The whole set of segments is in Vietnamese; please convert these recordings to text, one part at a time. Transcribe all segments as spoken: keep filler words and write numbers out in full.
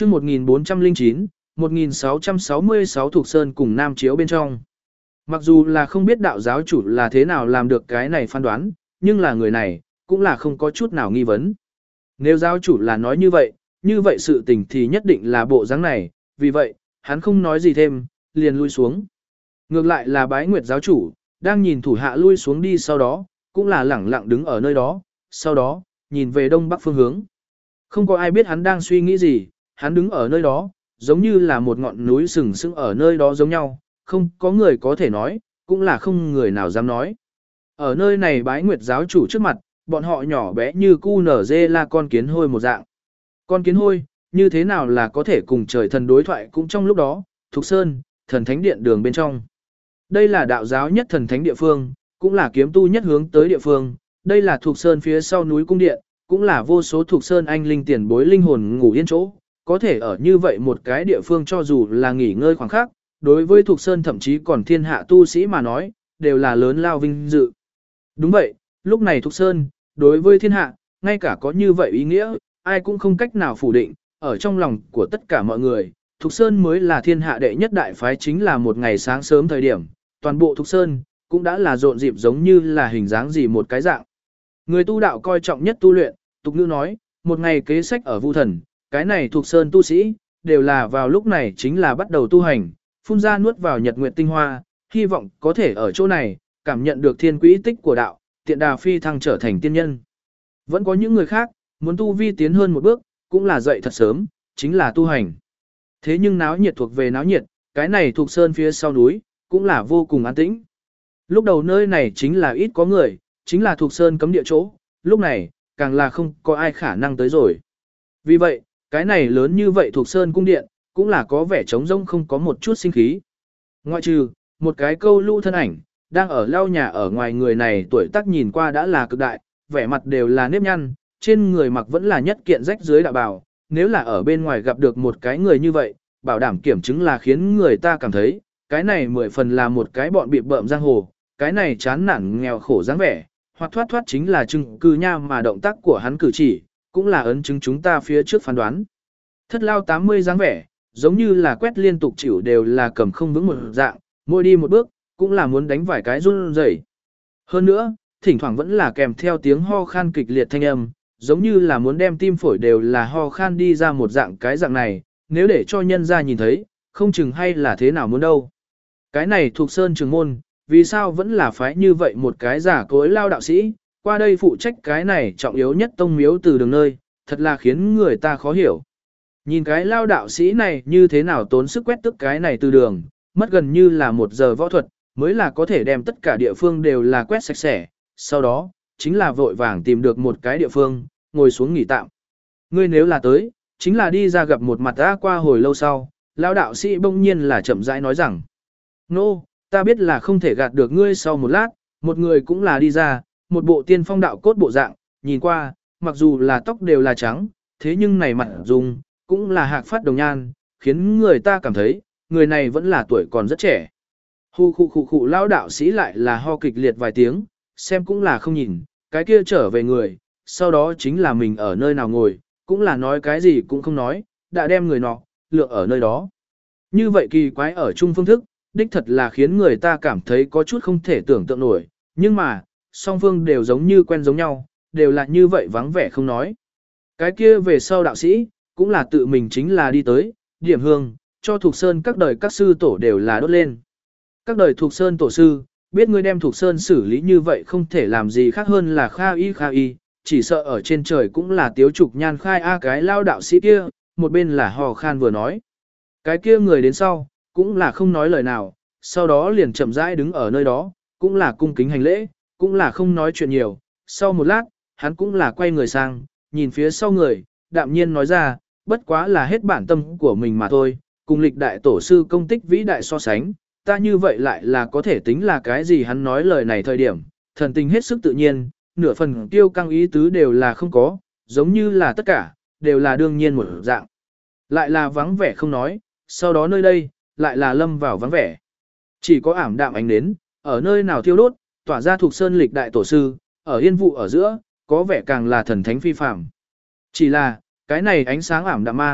chương một nghìn bốn trăm lẻ chín, một nghìn sáu trăm sáu mươi sáu Thục Sơn cùng Nam Chiếu bên trong. Mặc dù là không biết đạo giáo chủ là thế nào làm được cái này phán đoán, nhưng là người này, cũng là không có chút nào nghi vấn. Nếu giáo chủ là nói như vậy, như vậy sự tình thì nhất định là bộ dáng này, vì vậy, hắn không nói gì thêm, liền lui xuống. Ngược lại là Bái Nguyệt giáo chủ, đang nhìn thủ hạ lui xuống đi sau đó, cũng là lẳng lặng đứng ở nơi đó, sau đó, nhìn về đông bắc phương hướng. Không có ai biết hắn đang suy nghĩ gì, hắn đứng ở nơi đó, giống như là một ngọn núi sừng sững ở nơi đó giống nhau, không có người có thể nói, cũng là không người nào dám nói. Ở nơi này Bái Nguyệt giáo chủ trước mặt, bọn họ nhỏ bé như cu nở dê là con kiến hôi một dạng. Con kiến hôi, như thế nào là có thể cùng trời thần đối thoại cũng trong lúc đó, Thục Sơn, thần thánh điện đường bên trong. Đây là đạo giáo nhất thần thánh địa phương, cũng là kiếm tu nhất hướng tới địa phương, đây là Thục Sơn phía sau núi cung điện, cũng là vô số Thục Sơn anh linh tiền bối linh hồn ngủ yên chỗ, có thể ở như vậy một cái địa phương cho dù là nghỉ ngơi khoảng khắc, đối với Thục Sơn thậm chí còn thiên hạ tu sĩ mà nói, đều là lớn lao vinh dự. Đúng vậy, lúc này Thục Sơn, đối với thiên hạ, ngay cả có như vậy ý nghĩa, ai cũng không cách nào phủ định, ở trong lòng của tất cả mọi người, Thục Sơn mới là thiên hạ đệ nhất đại phái chính là một ngày sáng sớm thời điểm, toàn bộ Thục Sơn, cũng đã là rộn rịp giống như là hình dáng gì một cái dạng. Người tu đạo coi trọng nhất tu luyện, tục ngữ nói, một ngày kế sách ở Vu Thần, cái này Thục Sơn tu sĩ, đều là vào lúc này chính là bắt đầu tu hành, phun ra nuốt vào nhật nguyệt tinh hoa, hy vọng có thể ở chỗ này, cảm nhận được thiên quỹ tích của đạo, tiện đà phi thăng trở thành tiên nhân. Vẫn có những người khác, muốn tu vi tiến hơn một bước, cũng là dậy thật sớm, chính là tu hành. Thế nhưng náo nhiệt thuộc về náo nhiệt, cái này Thục Sơn phía sau núi, cũng là vô cùng an tĩnh. Lúc đầu nơi này chính là ít có người, chính là Thục Sơn cấm địa chỗ, lúc này, càng là không có ai khả năng tới rồi. Vì vậy, cái này lớn như vậy Thục Sơn cung điện, cũng là có vẻ trống rỗng không có một chút sinh khí. Ngoại trừ, một cái câu lũ thân ảnh, đang ở lau nhà ở ngoài người này tuổi tác nhìn qua đã là cực đại, vẻ mặt đều là nếp nhăn, trên người mặc vẫn là nhất kiện rách dưới đạo bào, nếu là ở bên ngoài gặp được một cái người như vậy, bảo đảm kiểm chứng là khiến người ta cảm thấy, cái này mười phần là một cái bọn bị bợm giang hồ, cái này chán nản nghèo khổ dáng vẻ, hoặc thoát thoát chính là chứng cư nha mà động tác của hắn cử chỉ, cũng là ấn chứng chúng ta phía trước phán đoán. Thất lao tám mươi dáng vẻ, giống như là quét liên tục chịu đều là cầm không vững một dạng, mỗi đi một bước, cũng là muốn đánh vài cái run rẩy. Hơn nữa, thỉnh thoảng vẫn là kèm theo tiếng ho khan kịch liệt thanh âm, giống như là muốn đem tim phổi đều là ho khan đi ra một dạng cái dạng này, nếu để cho nhân ra nhìn thấy, không chừng hay là thế nào muốn đâu. Cái này thuộc Sơn Trường Môn, vì sao vẫn là phái như vậy một cái giả cối lao đạo sĩ, qua đây phụ trách cái này trọng yếu nhất tông miếu từ đường nơi, thật là khiến người ta khó hiểu. Nhìn cái lao đạo sĩ này như thế nào tốn sức quét tức cái này từ đường, mất gần như là một giờ võ thuật, mới là có thể đem tất cả địa phương đều là quét sạch sẽ, sau đó, chính là vội vàng tìm được một cái địa phương, ngồi xuống nghỉ tạm. Ngươi nếu là tới, chính là đi ra gặp một mặt đã qua hồi lâu sau, lao đạo sĩ bỗng nhiên là chậm rãi nói rằng, nô, no, ta biết là không thể gạt được ngươi sau một lát, một người cũng là đi ra, một bộ tiên phong đạo cốt bộ dạng, nhìn qua, mặc dù là tóc đều là trắng, thế nhưng này mặt dùng, cũng là hạc phát đồng nhan, khiến người ta cảm thấy, người này vẫn là tuổi còn rất trẻ. Hu khu khu khu lao đạo sĩ lại là ho kịch liệt vài tiếng, xem cũng là không nhìn, cái kia trở về người, sau đó chính là mình ở nơi nào ngồi, cũng là nói cái gì cũng không nói, đã đem người nọ, lượng ở nơi đó. Như vậy kỳ quái ở chung phương thức, đích thật là khiến người ta cảm thấy có chút không thể tưởng tượng nổi, nhưng mà, song phương đều giống như quen giống nhau, đều là như vậy vắng vẻ không nói. Cái kia về sau đạo sĩ, cũng là tự mình chính là đi tới, điểm hương, cho Thục Sơn các đời các sư tổ đều là đốt lên. Các đời Thục Sơn tổ sư, biết ngươi đem Thục Sơn xử lý như vậy không thể làm gì khác hơn là kha y kha y, chỉ sợ ở trên trời cũng là tiếu trục nhan khai a cái lao đạo sĩ kia, một bên là hò khan vừa nói. Cái kia người đến sau, cũng là không nói lời nào, sau đó liền chậm rãi đứng ở nơi đó, cũng là cung kính hành lễ, cũng là không nói chuyện nhiều. Sau một lát, hắn cũng là quay người sang, nhìn phía sau người, đạm nhiên nói ra, bất quá là hết bản tâm của mình mà thôi, cùng lịch đại tổ sư công tích vĩ đại so sánh, ta như vậy lại là có thể tính là cái gì hắn nói lời này thời điểm, thần tình hết sức tự nhiên, nửa phần tiêu căng ý tứ đều là không có, giống như là tất cả, đều là đương nhiên một dạng. Lại là vắng vẻ không nói, sau đó nơi đây, lại là lâm vào vắng vẻ. Chỉ có ảm đạm ánh nến, ở nơi nào thiêu đốt, tỏa ra thuộc sơn lịch đại tổ sư, ở yên vụ ở giữa, có vẻ càng là thần thánh phi phàm. Chỉ là, cái này ánh sáng ảm đạm mang,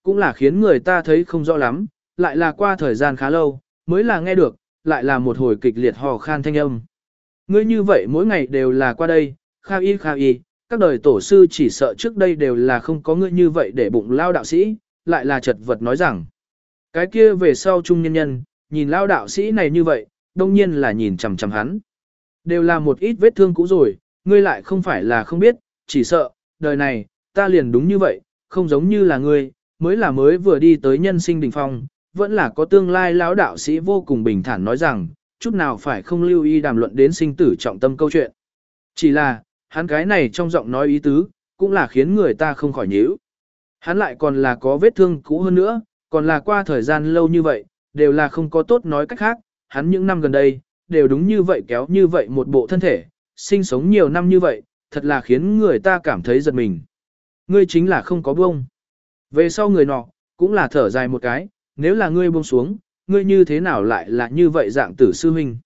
cũng là khiến người ta thấy không rõ lắm, lại là qua thời gian khá lâu, mới là nghe được, lại là một hồi kịch liệt hò khan thanh âm. Ngươi như vậy mỗi ngày đều là qua đây, kha y kha y, các đời tổ sư chỉ sợ trước đây đều là không có ngươi như vậy để bụng lao đạo sĩ, lại là chật vật nói rằng. Cái kia về sau trung nhân nhân, nhìn lao đạo sĩ này như vậy, đông nhiên là nhìn chằm chằm hắn. Đều là một ít vết thương cũ rồi, ngươi lại không phải là không biết, chỉ sợ, đời này, ta liền đúng như vậy, không giống như là ngươi, mới là mới vừa đi tới nhân sinh đỉnh phong, vẫn là có tương lai lão đạo sĩ vô cùng bình thản nói rằng, chút nào phải không lưu ý đàm luận đến sinh tử trọng tâm câu chuyện. Chỉ là, hắn cái này trong giọng nói ý tứ, cũng là khiến người ta không khỏi nhíu. Hắn lại còn là có vết thương cũ hơn nữa, còn là qua thời gian lâu như vậy, đều là không có tốt nói cách khác, hắn những năm gần đây, đều đúng như vậy kéo như vậy một bộ thân thể, sinh sống nhiều năm như vậy, thật là khiến người ta cảm thấy giật mình. Ngươi chính là không có buông. Về sau người nọ, cũng là thở dài một cái, nếu là ngươi buông xuống, ngươi như thế nào lại là như vậy dạng tử sư huynh.